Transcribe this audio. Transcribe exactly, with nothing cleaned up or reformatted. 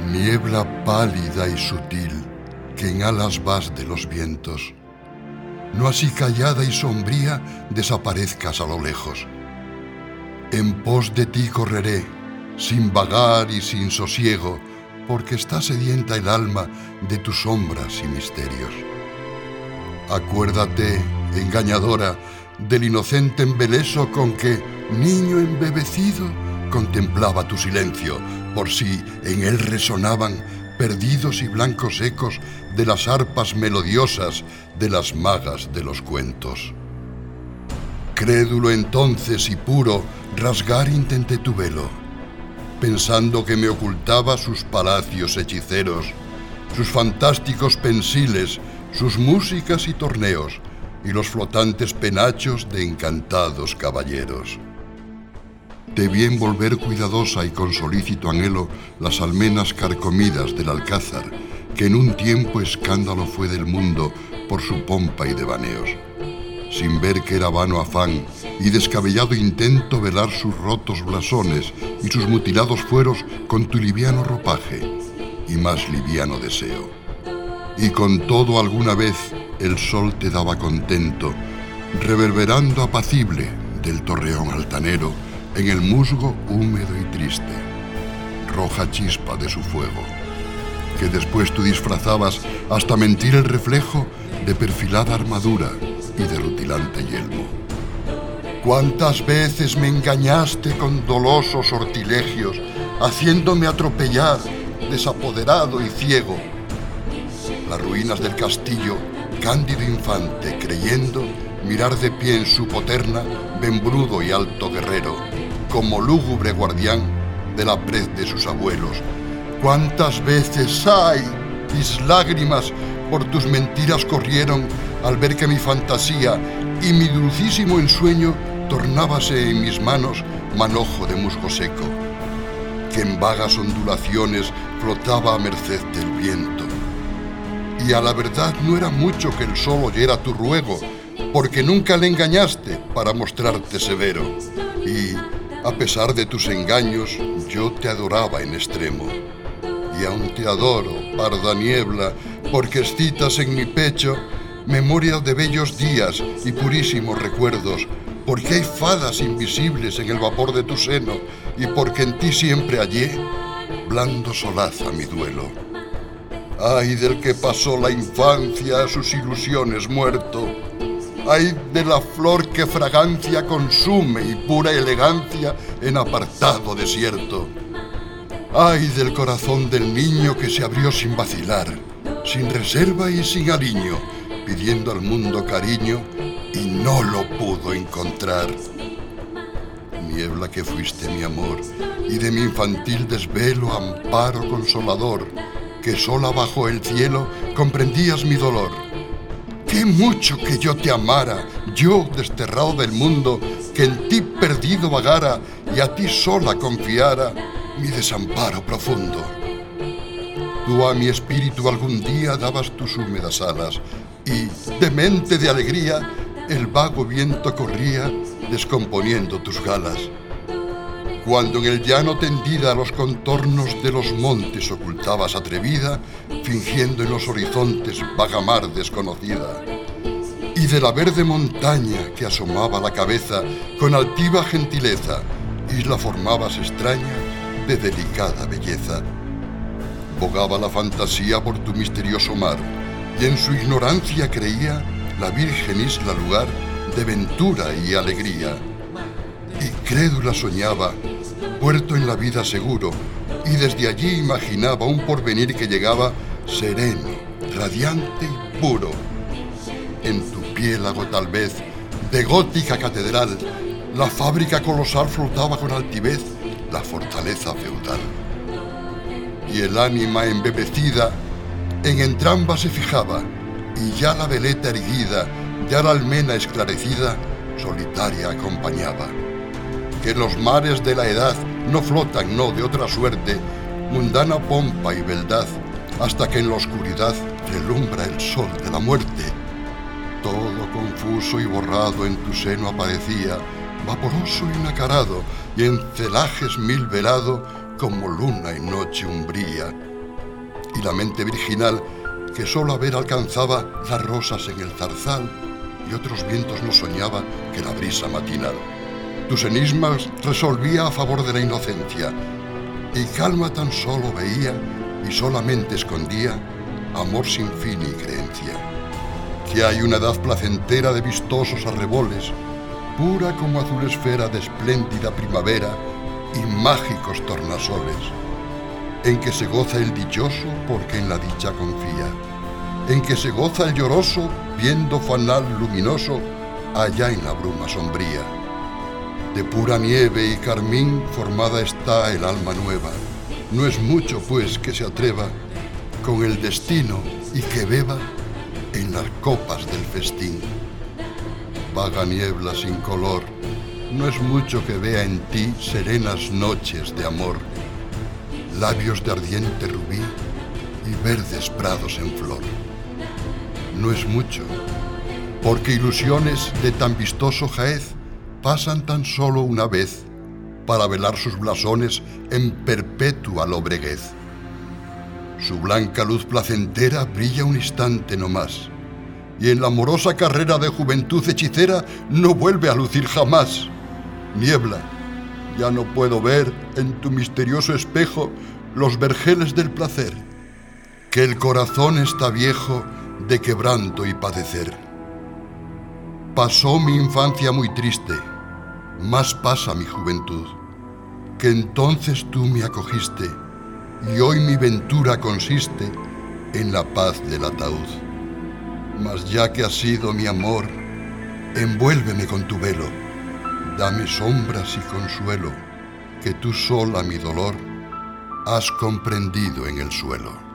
Niebla pálida y sutil, que en alas vas de los vientos, no así callada y sombría desaparezcas a lo lejos. En pos de ti correré, sin vagar y sin sosiego, porque está sedienta el alma de tus sombras y misterios. Acuérdate, engañadora, del inocente embeleso con que, niño embebecido, contemplaba tu silencio, por si en él resonaban perdidos y blancos ecos de las arpas melodiosas de las magas de los cuentos. Crédulo entonces y puro, rasgar intenté tu velo, pensando que me ocultaba sus palacios hechiceros, sus fantásticos pensiles, sus músicas y torneos, y los flotantes penachos de encantados caballeros. Te vi envolver cuidadosa y con solícito anhelo las almenas carcomidas del alcázar, que en un tiempo escándalo fue del mundo por su pompa y devaneos, sin ver que era vano afán y descabellado intento velar sus rotos blasones y sus mutilados fueros con tu liviano ropaje y más liviano deseo. Y con todo alguna vez el sol te daba contento, reverberando apacible del torreón altanero en el musgo húmedo y triste, roja chispa de su fuego, que después tú disfrazabas hasta mentir el reflejo de perfilada armadura y de rutilante yelmo. ¿Cuántas veces me engañaste con dolosos sortilegios, haciéndome atropellar, desapoderado y ciego? Las ruinas del castillo, cándido infante, creyendo mirar de pie en su poterna, membrudo y alto guerrero, como lúgubre guardián de la prez de sus abuelos. ¿Cuántas veces, ay, mis lágrimas por tus mentiras corrieron al ver que mi fantasía y mi dulcísimo ensueño tornábase en mis manos manojo de musgo seco, que en vagas ondulaciones flotaba a merced del viento? Y a la verdad no era mucho que el sol oyera tu ruego, porque nunca le engañaste para mostrarte severo. Y, a pesar de tus engaños, yo te adoraba en extremo. Y aún te adoro, parda niebla, porque excitas en mi pecho memoria de bellos días y purísimos recuerdos, porque hay fadas invisibles en el vapor de tu seno, y porque en ti siempre hallé blando solaza mi duelo. Ay del que pasó la infancia a sus ilusiones muerto. Ay de la flor que fragancia consume y pura elegancia en apartado desierto. Ay del corazón del niño que se abrió sin vacilar, sin reserva y sin aliño, pidiendo al mundo cariño y no lo pudo encontrar. Niebla que fuiste mi amor y de mi infantil desvelo amparo consolador, que sola bajo el cielo comprendías mi dolor. Qué mucho que yo te amara, yo desterrado del mundo, que en ti perdido vagara y a ti sola confiara mi desamparo profundo. Tú a mi espíritu algún día dabas tus húmedas alas y, demente de alegría, el vago viento corría descomponiendo tus galas. Cuando en el llano tendida los contornos de los montes ocultabas atrevida, fingiendo en los horizontes vaga mar desconocida. Y de la verde montaña que asomaba la cabeza con altiva gentileza, isla formabas extraña de delicada belleza. Bogaba la fantasía por tu misterioso mar, y en su ignorancia creía la virgen isla lugar de ventura y alegría. Y crédula soñaba, puerto en la vida seguro, y desde allí imaginaba un porvenir que llegaba sereno, radiante y puro. En tu piélago tal vez, de gótica catedral, la fábrica colosal flotaba con altivez la fortaleza feudal. Y el ánima embebecida en entrambas se fijaba, y ya la veleta erguida, ya la almena esclarecida, solitaria acompañaba. Que los mares de la edad no flotan, no de otra suerte, mundana pompa y beldad, hasta que en la oscuridad relumbra el sol de la muerte. Todo confuso y borrado en tu seno aparecía, vaporoso y nacarado, y en celajes mil velado, como luna en noche umbría, y la mente virginal que solo a ver alcanzaba las rosas en el zarzal y otros vientos no soñaba que la brisa matinal. Tus enigmas resolvía a favor de la inocencia y calma tan solo veía y solamente escondía amor sin fin y creencia. Que hay una edad placentera de vistosos arreboles, pura como azul esfera de espléndida primavera y mágicos tornasoles, en que se goza el dichoso porque en la dicha confía, en que se goza el lloroso viendo fanal luminoso allá en la bruma sombría. De pura nieve y carmín formada está el alma nueva, no es mucho pues que se atreva con el destino y que beba en las copas del festín. Vaga niebla sin color, no es mucho que vea en ti serenas noches de amor, labios de ardiente rubí y verdes prados en flor. No es mucho, porque ilusiones de tan vistoso jaez pasan tan solo una vez para velar sus blasones en perpetua lobreguez. Su blanca luz placentera brilla un instante no más, y en la amorosa carrera de juventud hechicera no vuelve a lucir jamás. Niebla, ya no puedo ver en tu misterioso espejo los vergeles del placer, que el corazón está viejo de quebranto y padecer. Pasó mi infancia muy triste, más pasa mi juventud, que entonces tú me acogiste, y hoy mi ventura consiste en la paz del ataúd. Mas ya que has sido mi amor, envuélveme con tu velo, dame sombras y consuelo, que tú sola mi dolor has comprendido en el suelo.